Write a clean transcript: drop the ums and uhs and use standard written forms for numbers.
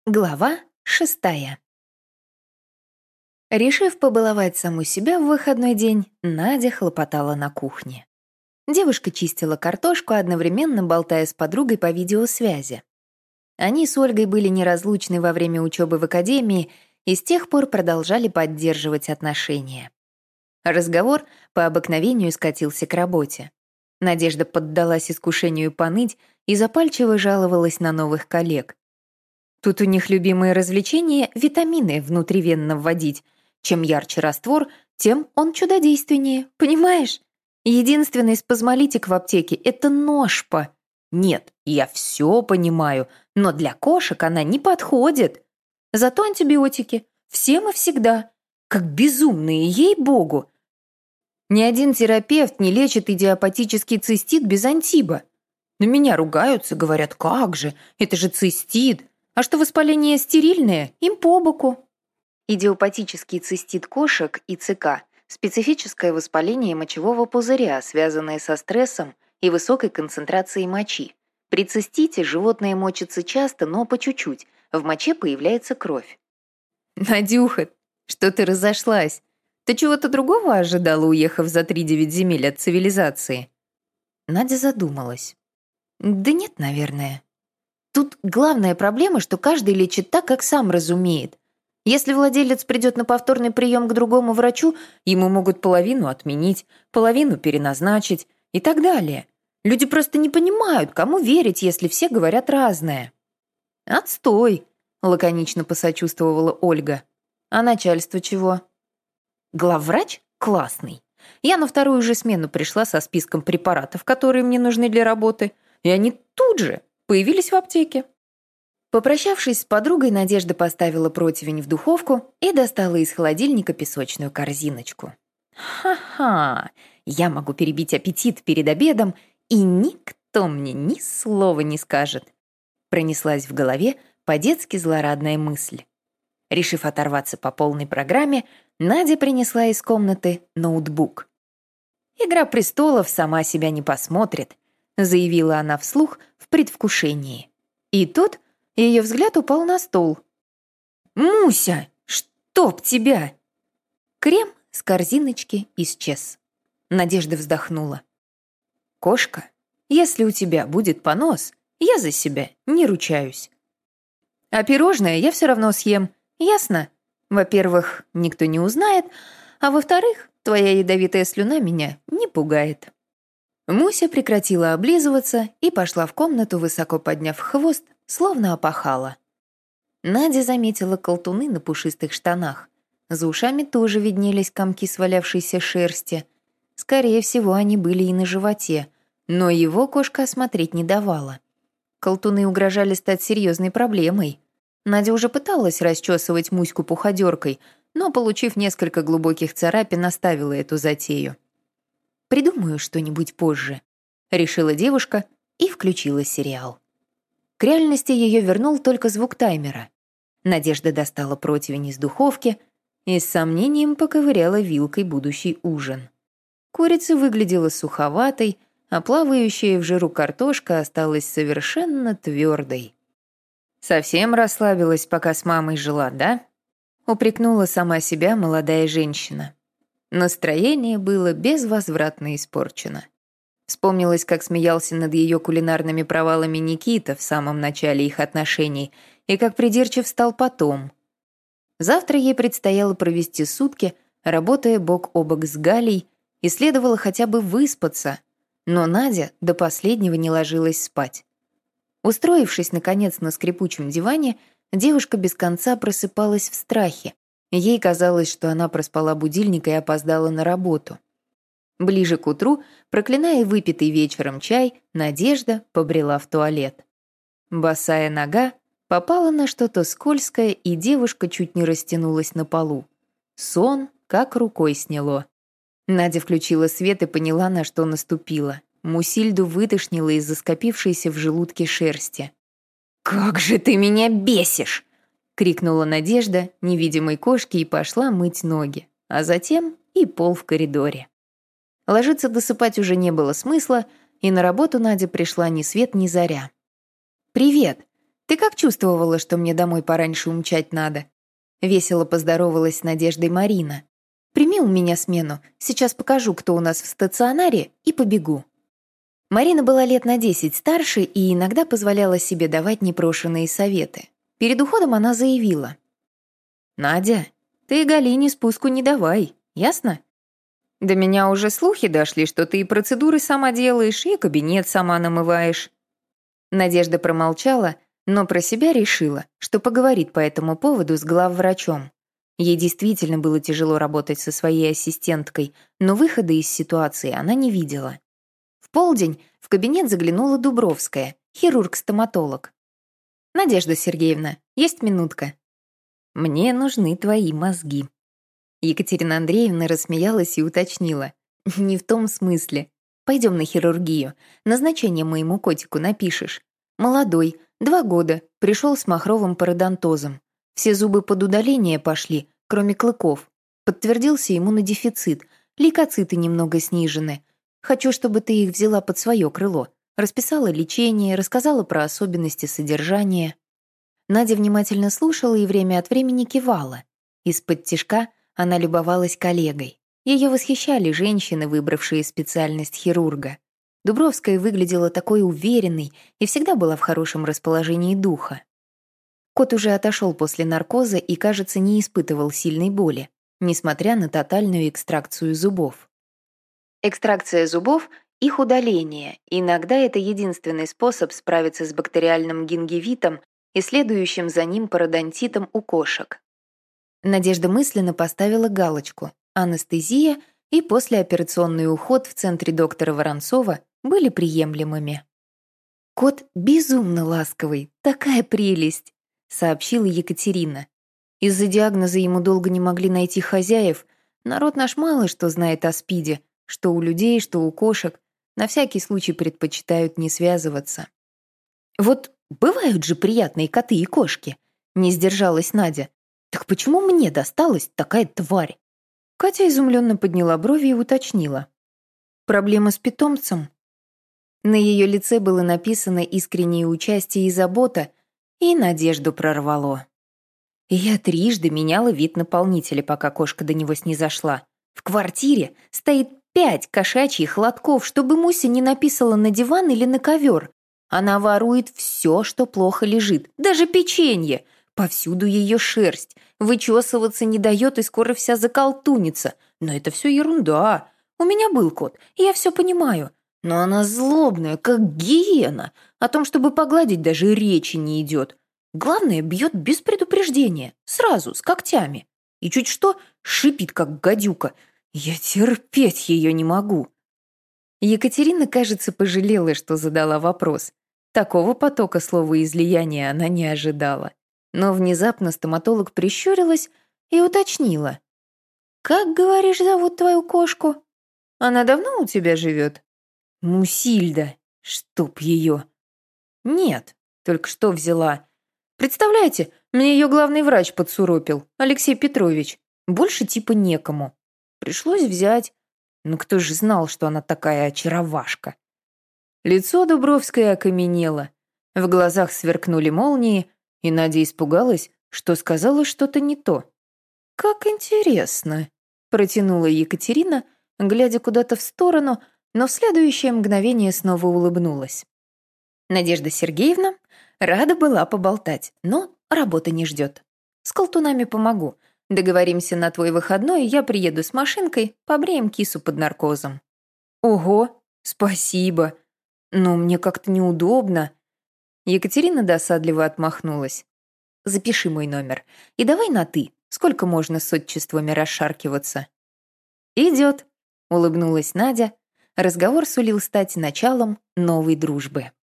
Глава 6. Решив побаловать саму себя в выходной день, Надя хлопотала на кухне. Девушка чистила картошку, одновременно болтая с подругой по видеосвязи. Они с Ольгой были неразлучны во время учебы в академии и с тех пор продолжали поддерживать отношения. Разговор по обыкновению скатился к работе. Надежда поддалась искушению поныть и запальчиво жаловалась на новых коллег. Тут у них любимое развлечение — витамины внутривенно вводить. Чем ярче раствор, тем он чудодейственнее, понимаешь? Единственный спазмолитик в аптеке — это ножпа. Нет, я все понимаю, но для кошек она не подходит. Зато антибиотики всем и всегда. Как безумные, ей-богу. Ни один терапевт не лечит идиопатический цистит без антиба. На меня ругаются, говорят, как же, это же цистит. А что воспаление стерильное, им по боку. Идиопатический цистит кошек, ИЦК, специфическое воспаление мочевого пузыря, связанное со стрессом и высокой концентрацией мочи. При цистите животные мочатся часто, но по чуть-чуть. В моче появляется кровь. «Надюха, что ты разошлась? Ты чего-то другого ожидала, уехав за 3-9 земель от цивилизации?» Надя задумалась. «Да нет, наверное. Тут главная проблема, что каждый лечит так, как сам разумеет. Если владелец придет на повторный прием к другому врачу, ему могут половину отменить, половину переназначить и так далее. Люди просто не понимают, кому верить, если все говорят разное». «Отстой», — лаконично посочувствовала Ольга. «А начальство чего?» «Главврач классный. Я на вторую же смену пришла со списком препаратов, которые мне нужны для работы, и они тут же появились в аптеке». Попрощавшись с подругой, Надежда поставила противень в духовку и достала из холодильника песочную корзиночку. «Ха-ха, я могу перебить аппетит перед обедом, и никто мне ни слова не скажет», пронеслась в голове по-детски злорадная мысль. Решив оторваться по полной программе, Надя принесла из комнаты ноутбук. «Игра престолов сама себя не посмотрит», заявила она вслух в предвкушении. И тут ее взгляд упал на стол. «Муся, чтоб тебя!» Крем с корзиночки исчез. Надежда вздохнула. «Кошка, если у тебя будет понос, я за себя не ручаюсь. А пирожное я все равно съем, ясно? Во-первых, никто не узнает, а во-вторых, твоя ядовитая слюна меня не пугает». Муся прекратила облизываться и пошла в комнату, высоко подняв хвост, словно опахала. Надя заметила колтуны на пушистых штанах. За ушами тоже виднелись комки свалявшейся шерсти. Скорее всего, они были и на животе, но его кошка осмотреть не давала. Колтуны угрожали стать серьезной проблемой. Надя уже пыталась расчесывать Муську пуходеркой, но, получив несколько глубоких царапин, оставила эту затею. «Придумаю что-нибудь позже», — решила девушка и включила сериал. К реальности ее вернул только звук таймера. Надежда достала противень из духовки и с сомнением поковыряла вилкой будущий ужин. Курица выглядела суховатой, а плавающая в жиру картошка осталась совершенно твердой. «Совсем расслабилась, пока с мамой жила, да?» — упрекнула сама себя молодая женщина. Настроение было безвозвратно испорчено. Вспомнилось, как смеялся над ее кулинарными провалами Никита в самом начале их отношений и как придирчив стал потом. Завтра ей предстояло провести сутки, работая бок о бок с Галей, и следовало хотя бы выспаться, но Надя до последнего не ложилась спать. Устроившись, наконец, на скрипучем диване, девушка без конца просыпалась в страхе. Ей казалось, что она проспала будильник и опоздала на работу. Ближе к утру, проклиная выпитый вечером чай, Надежда побрела в туалет. Босая нога попала на что-то скользкое, и девушка чуть не растянулась на полу. Сон как рукой сняло. Надя включила свет и поняла, на что наступила. Мусильду вытошнила из-за скопившейся в желудке шерсти. «Как же ты меня бесишь!» — крикнула Надежда невидимой кошке и пошла мыть ноги, а затем и пол в коридоре. Ложиться досыпать уже не было смысла, и на работу Надя пришла ни свет ни заря. «Привет!» «Ты как чувствовала, что мне домой пораньше умчать надо?» Весело поздоровалась с Надеждой Марина. «Прими у меня смену, сейчас покажу, кто у нас в стационаре, и побегу». Марина была лет на 10 старше и иногда позволяла себе давать непрошенные советы. Перед уходом она заявила: «Надя, ты Галине спуску не давай, ясно? До меня уже слухи дошли, что ты и процедуры сама делаешь, и кабинет сама намываешь». Надежда промолчала, но про себя решила, что поговорит по этому поводу с главврачом. Ей действительно было тяжело работать со своей ассистенткой, но выхода из ситуации она не видела. В полдень в кабинет заглянула Дубровская, хирург-стоматолог. «Надежда Сергеевна, есть минутка?» «Мне нужны твои мозги». Екатерина Андреевна рассмеялась и уточнила: «Не в том смысле. Пойдем на хирургию. Назначение моему котику напишешь. Молодой, 2 года, пришел с махровым пародонтозом. Все зубы под удаление пошли, кроме клыков. Подтвердился иммунодефицит, лейкоциты немного снижены. Хочу, чтобы ты их взяла под свое крыло. Расписала лечение, рассказала про особенности содержания». Надя внимательно слушала и время от времени кивала. Из-под тишка она любовалась коллегой. Ее восхищали женщины, выбравшие специальность хирурга. Дубровская выглядела такой уверенной и всегда была в хорошем расположении духа. Кот уже отошел после наркоза и, кажется, не испытывал сильной боли, несмотря на тотальную экстракцию зубов. Экстракция зубов – их удаление. Иногда это единственный способ справиться с бактериальным гингивитом и следующим за ним пародонтитом у кошек. Надежда мысленно поставила галочку: анестезия и послеоперационный уход в центре доктора Воронцова были приемлемыми. «Кот безумно ласковый, такая прелесть», — сообщила Екатерина. «Из-за диагноза ему долго не могли найти хозяев. Народ наш мало что знает о СПИДе, что у людей, что у кошек. На всякий случай предпочитают не связываться». «Вот бывают же приятные коты и кошки», — не сдержалась Надя. «Так почему мне досталась такая тварь?» Катя изумленно подняла брови и уточнила: «Проблема с питомцем?» На ее лице было написано искреннее участие и забота, и надежду прорвало. «Я трижды меняла вид наполнителя, пока кошка до него снизошла. В квартире стоит 5 кошачьих лотков, чтобы Муся не написала на диван или на ковер. Она ворует все, что плохо лежит, даже печенье. Повсюду ее шерсть, вычесываться не дает и скоро вся заколтунится. Но это все ерунда. У меня был кот, и я все понимаю. Но она злобная, как гиена. О том, чтобы погладить, даже речи не идет. Главное, бьет без предупреждения, сразу, с когтями. И чуть что, шипит, как гадюка. Я терпеть ее не могу». Екатерина, кажется, пожалела, что задала вопрос. Такого потока словоизлияния она не ожидала. Но внезапно стоматолог прищурилась и уточнила: «Как, говоришь, зовут твою кошку? Она давно у тебя живет?» «Мусильда, чтоб ее». «Нет, только что взяла. Представляете, мне ее главный врач подсуропил, Алексей Петрович. Больше типа некому. Пришлось взять. Ну кто же знал, что она такая очаровашка?» Лицо Дубровской окаменело. В глазах сверкнули молнии, и Надя испугалась, что сказала что-то не то. «Как интересно», — протянула Екатерина, глядя куда-то в сторону, но в следующее мгновение снова улыбнулась. «Надежда Сергеевна, рада была поболтать, но работа не ждет. С колтунами помогу. Договоримся на твой выходной, я приеду с машинкой, побреем кису под наркозом». «Ого, спасибо. Но мне как-то неудобно». Екатерина досадливо отмахнулась. «Запиши мой номер. И давай на «ты». Сколько можно с отчествами расшаркиваться?» «Идет», — улыбнулась Надя. Разговор сулил стать началом новой дружбы.